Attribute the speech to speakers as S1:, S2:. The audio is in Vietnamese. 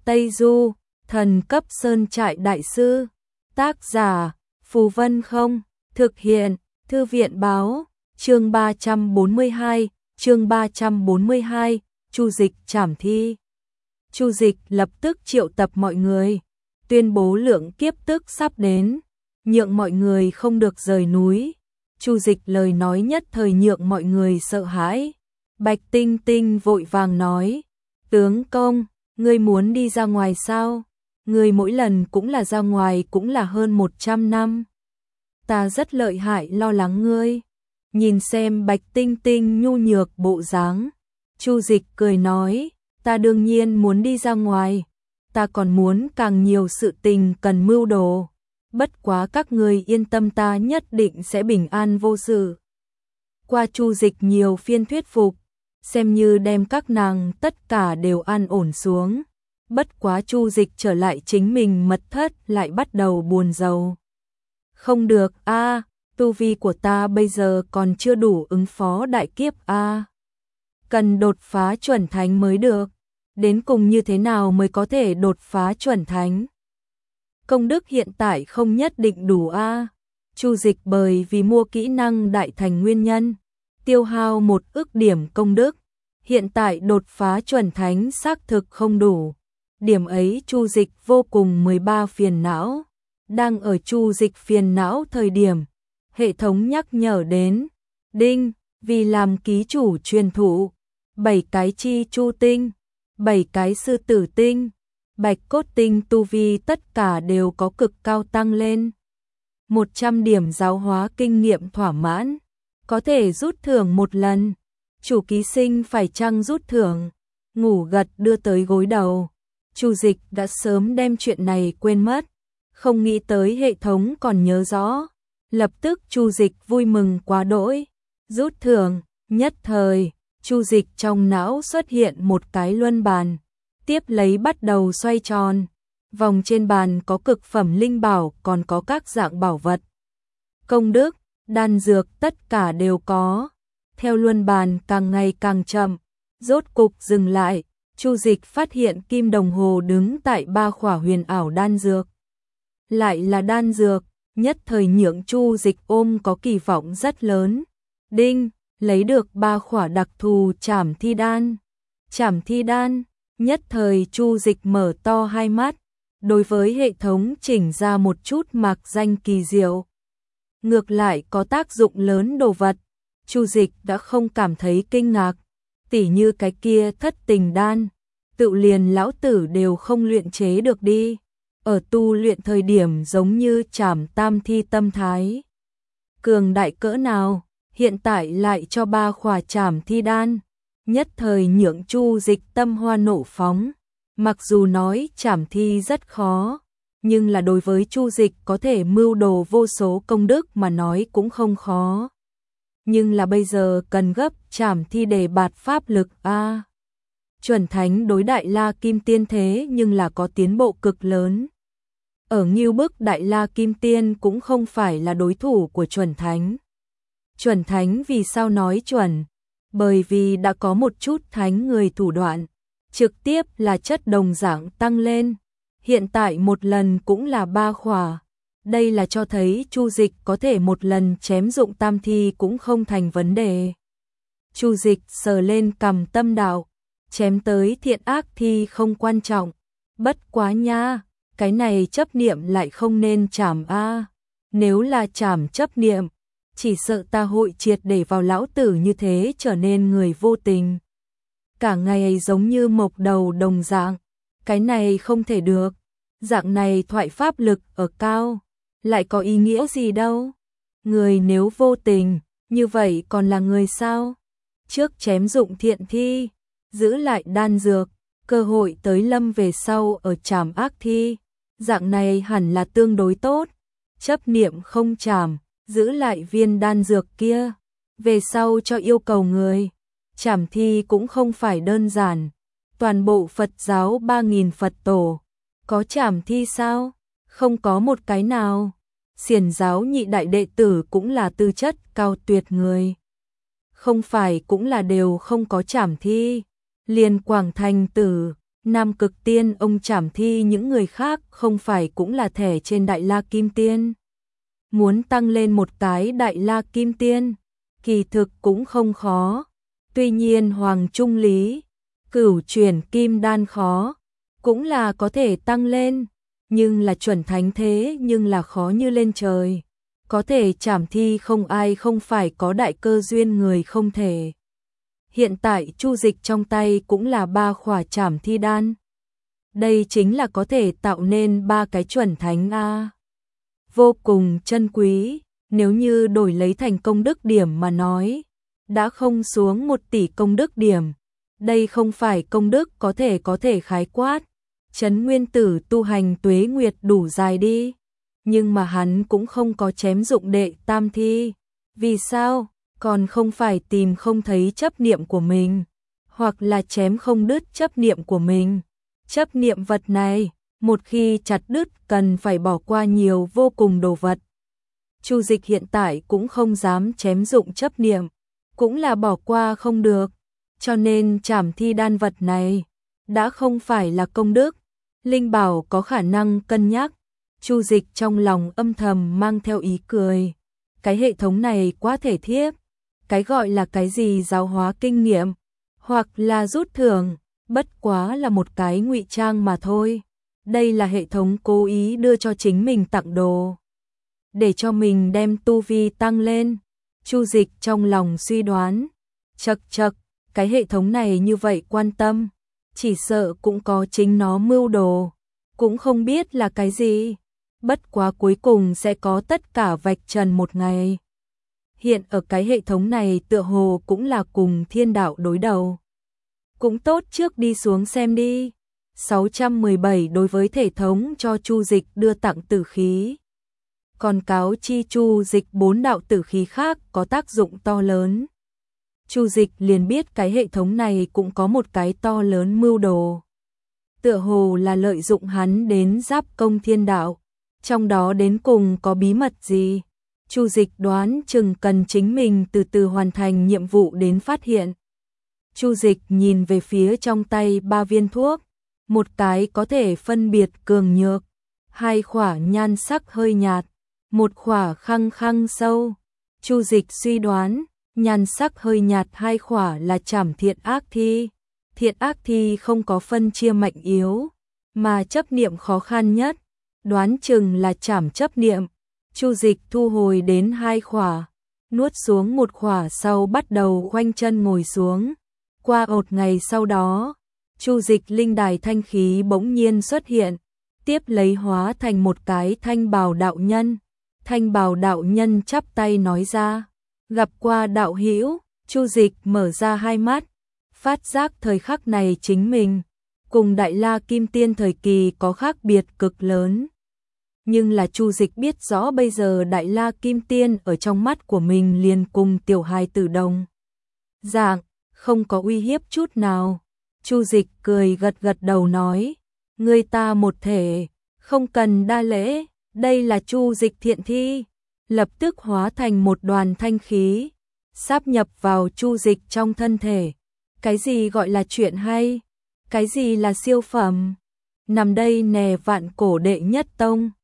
S1: Tây Du, thần cấp sơn trại đại sư. Tác giả, Phù Vân Không. Thực hiện, Thư viện báo. Chương 342, chương 342, Chu Dịch trảm thi. Chu Dịch lập tức triệu tập mọi người, tuyên bố lượng kiếp tức sắp đến, nhượng mọi người không được rời núi. Chu Dịch lời nói nhất thời nhượng mọi người sợ hãi. Bạch Tinh Tinh vội vàng nói, tướng công, ngươi muốn đi ra ngoài sao? Ngươi mỗi lần cũng là ra ngoài cũng là hơn 100 năm. Ta rất lợi hại lo lắng ngươi. Nhìn xem Bạch Tinh Tinh nhu nhược bộ dáng, Chu Dịch cười nói, ta đương nhiên muốn đi ra ngoài, ta còn muốn càng nhiều sự tình cần mưu đồ. Bất quá các ngươi yên tâm, ta nhất định sẽ bình an vô sự. Qua Chu Dịch nhiều phiên thuyết phục, xem như đem các nàng tất cả đều an ổn xuống. Bất quá Chu Dịch trở lại chính mình mật thất lại bắt đầu buồn rầu. Không được a, tu vi của ta bây giờ còn chưa đủ ứng phó đại kiếp a. Cần đột phá chuẩn thánh mới được. Đến cùng như thế nào mới có thể đột phá chuẩn thánh? Công đức hiện tại không nhất định đủ a. Chu Dịch bởi vì mua kỹ năng đại thành nguyên nhân, tiêu hao 1 ức điểm công đức, hiện tại đột phá chuẩn thánh xác thực không đủ. Điểm ấy Chu Dịch vô cùng 13 phiền não. Đang ở Chu Dịch phiền não thời điểm, hệ thống nhắc nhở đến, đinh, vì làm ký chủ truyền thụ 7 cái chi chu tinh, 7 cái sư tử tinh, bạch cốt tinh tu vi tất cả đều có cực cao tăng lên. 100 điểm giáo hóa kinh nghiệm thỏa mãn, có thể rút thưởng 1 lần. Chủ ký sinh phải chăng rút thưởng? Ngủ gật đưa tới gối đầu. Chu Dịch đã sớm đem chuyện này quên mất, không nghĩ tới hệ thống còn nhớ rõ. Lập tức Chu Dịch vui mừng quá đỗi. Rút thưởng, nhất thời, Chu Dịch trong não xuất hiện một cái luân bàn, tiếp lấy bắt đầu xoay tròn. Vòng trên bàn có cực phẩm linh bảo, còn có các dạng bảo vật. Công đức, đan dược tất cả đều có. Theo luân bàn càng ngày càng chậm, rốt cục dừng lại, Chu Dịch phát hiện kim đồng hồ đứng tại 3 khỏa huyền ảo đan dược. Lại là đan dược, nhất thời nhượng Chu Dịch ôm có kỳ vọng rất lớn. Đinh, lấy được 3 khỏa đặc thù trảm thi đan. Trảm thi đan, nhất thời Chu Dịch mở to hai mắt, đối với hệ thống chỉnh ra một chút mạc danh kỳ diệu. Ngược lại có tác dụng lớn đồ vật, Chu Dịch đã không cảm thấy kinh ngạc, tỉ như cái kia thất tình đan, tự liền lão tử đều không luyện chế được đi. Ở tu luyện thời điểm giống như trảm tam thi tâm thái. Cường đại cỡ nào, hiện tại lại cho 3 khỏa trảm thi đan, nhất thời nhượng Chu Dịch tâm hoa nộ phóng. Mặc dù nói trảm thi rất khó, nhưng là đối với Chu Dịch có thể mưu đồ vô số công đức mà nói cũng không khó. Nhưng là bây giờ cần gấp trảm thi để bạt pháp lực a. Chuẩn thánh đối đại la kim tiên thế nhưng là có tiến bộ cực lớn. Ở Ngưu Bức đại la kim tiên cũng không phải là đối thủ của chuẩn thánh. Chuẩn thánh vì sao nói chuẩn? Bởi vì đã có một chút thánh người thủ đoạn, trực tiếp là chất đồng dạng tăng lên. Hiện tại một lần cũng là 3 khỏa. Đây là cho thấy Chu Dịch có thể một lần chém dụng tam thi cũng không thành vấn đề. Chu Dịch sờ lên cằm tâm đạo, chém tới thiện ác thi không quan trọng. Bất quá nha, cái này chấp niệm lại không nên trảm a. Nếu là trảm chấp niệm, chỉ sợ ta hội triệt để vào lão tử như thế trở nên người vô tình. Cả ngày giống như mộc đầu đồng dạng, cái này không thể được. Dạng này thoại pháp lực ở cao, lại có ý nghĩa gì đâu. Người nếu vô tình, như vậy còn là người sao? Trước chém dụng thiện thi, giữ lại đan dược, cơ hội tới lâm về sau ở trảm ác thi. Dạng này hẳn là tương đối tốt. Chấp niệm không trảm, giữ lại viên đan dược kia, về sau cho yêu cầu người. Trảm thi cũng không phải đơn giản. Toàn bộ Phật giáo 3.000 Phật tổ, có trảm thi sao? Không có một cái nào. Xiển giáo nhị đại đệ tử cũng là tư chất cao tuyệt người. Không phải cũng là đều không có trảm thi. Liền Quảng Thành tử, Nam Cực Tiên ông Trảm Thi những người khác không phải cũng là thẻ trên Đại La Kim Tiên. Muốn tăng lên một cái Đại La Kim Tiên, kỳ thực cũng không khó. Tuy nhiên Hoàng Trung Lý, Cửu Chuyển Kim Đan khó, cũng là có thể tăng lên, nhưng là chuẩn thánh thế nhưng là khó như lên trời. Có thể Trảm Thi không ai không phải có đại cơ duyên người không thể. Hiện tại Chu Dịch trong tay cũng là 3 khỏa Trảm Thi đan. Đây chính là có thể tạo nên 3 cái chuẩn thánh a. Vô cùng chân quý, nếu như đổi lấy thành công đức điểm mà nói, đã không xuống 1 tỷ công đức điểm. Đây không phải công đức có thể khái quát. Trấn Nguyên Tử tu hành tuế nguyệt đủ dài đi, nhưng mà hắn cũng không có chém dụng đệ tam thi. Vì sao? Còn không phải tìm không thấy chấp niệm của mình, hoặc là chém không đứt chấp niệm của mình. Chấp niệm vật này, một khi chặt đứt cần phải bỏ qua nhiều vô cùng đồ vật. Chu Dịch hiện tại cũng không dám chém dụng chấp niệm, cũng là bỏ qua không được, cho nên Trảm Thi đan vật này đã không phải là công đức, linh bảo có khả năng cân nhắc. Chu Dịch trong lòng âm thầm mang theo ý cười. Cái hệ thống này quá thể thiếp, cái gọi là cái gì giáo hóa kinh nghiệm, hoặc là rút thưởng, bất quá là một cái ngụy trang mà thôi. Đây là hệ thống cố ý đưa cho chính mình tặng đồ, để cho mình đem tu vi tăng lên. Chu Dịch trong lòng suy đoán, chậc, cái hệ thống này như vậy quan tâm, chỉ sợ cũng có chính nó mưu đồ, cũng không biết là cái gì. Bất quá cuối cùng sẽ có tất cả vạch trần một ngày. Hiện ở cái hệ thống này tựa hồ cũng là cùng thiên đạo đối đầu. Cũng tốt trước đi xuống xem đi. 617 đối với thể thống cho Chu Dịch đưa tặng tử khí. Còn cáo chi Chu Dịch 4 đạo tử khí khác có tác dụng to lớn. Chu Dịch liền biết cái hệ thống này cũng có một cái to lớn mưu đồ. Tựa hồ là lợi dụng hắn đến giáp công thiên đạo. Trong đó đến cùng có bí mật gì? Chu Dịch đoán chừng cần chính mình từ từ hoàn thành nhiệm vụ đến phát hiện. Chu Dịch nhìn về phía trong tay 3 viên thuốc, một cái có thể phân biệt cường nhược, 2 khỏa nhan sắc hơi nhạt, 1 khỏa khăng sâu. Chu Dịch suy đoán, nhan sắc hơi nhạt 2 khỏa là Trảm Thiện Ác Thi. Thiện Ác Thi không có phân chia mạnh yếu, mà chấp niệm khó khăn nhất, đoán chừng là Trảm chấp niệm. Chu Dịch thu hồi đến 2 khỏa, nuốt xuống 1 khỏa sau bắt đầu khoanh chân ngồi xuống. Qua 1 ngày sau đó, Chu Dịch linh đài thanh khí bỗng nhiên xuất hiện, tiếp lấy hóa thành một cái thanh bào đạo nhân. Thanh bào đạo nhân chắp tay nói ra, gặp qua đạo hữu. Chu Dịch mở ra 2 mắt, phát giác thời khắc này chính mình cùng Đại La Kim Tiên thời kỳ có khác biệt cực lớn. Nhưng là Chu Dịch biết rõ bây giờ Đại La Kim Tiên ở trong mắt của mình liền cùng tiểu hài tử đồng dạng, không có uy hiếp chút nào. Chu Dịch cười gật đầu nói, người ta một thể, không cần đa lễ. Đây là Chu Dịch Thiện Thi, lập tức hóa thành một đoàn thanh khí, sáp nhập vào Chu Dịch trong thân thể. Cái gì gọi là chuyện hay? Cái gì là siêu phẩm? Nằm đây nè, vạn cổ đệ nhất tông.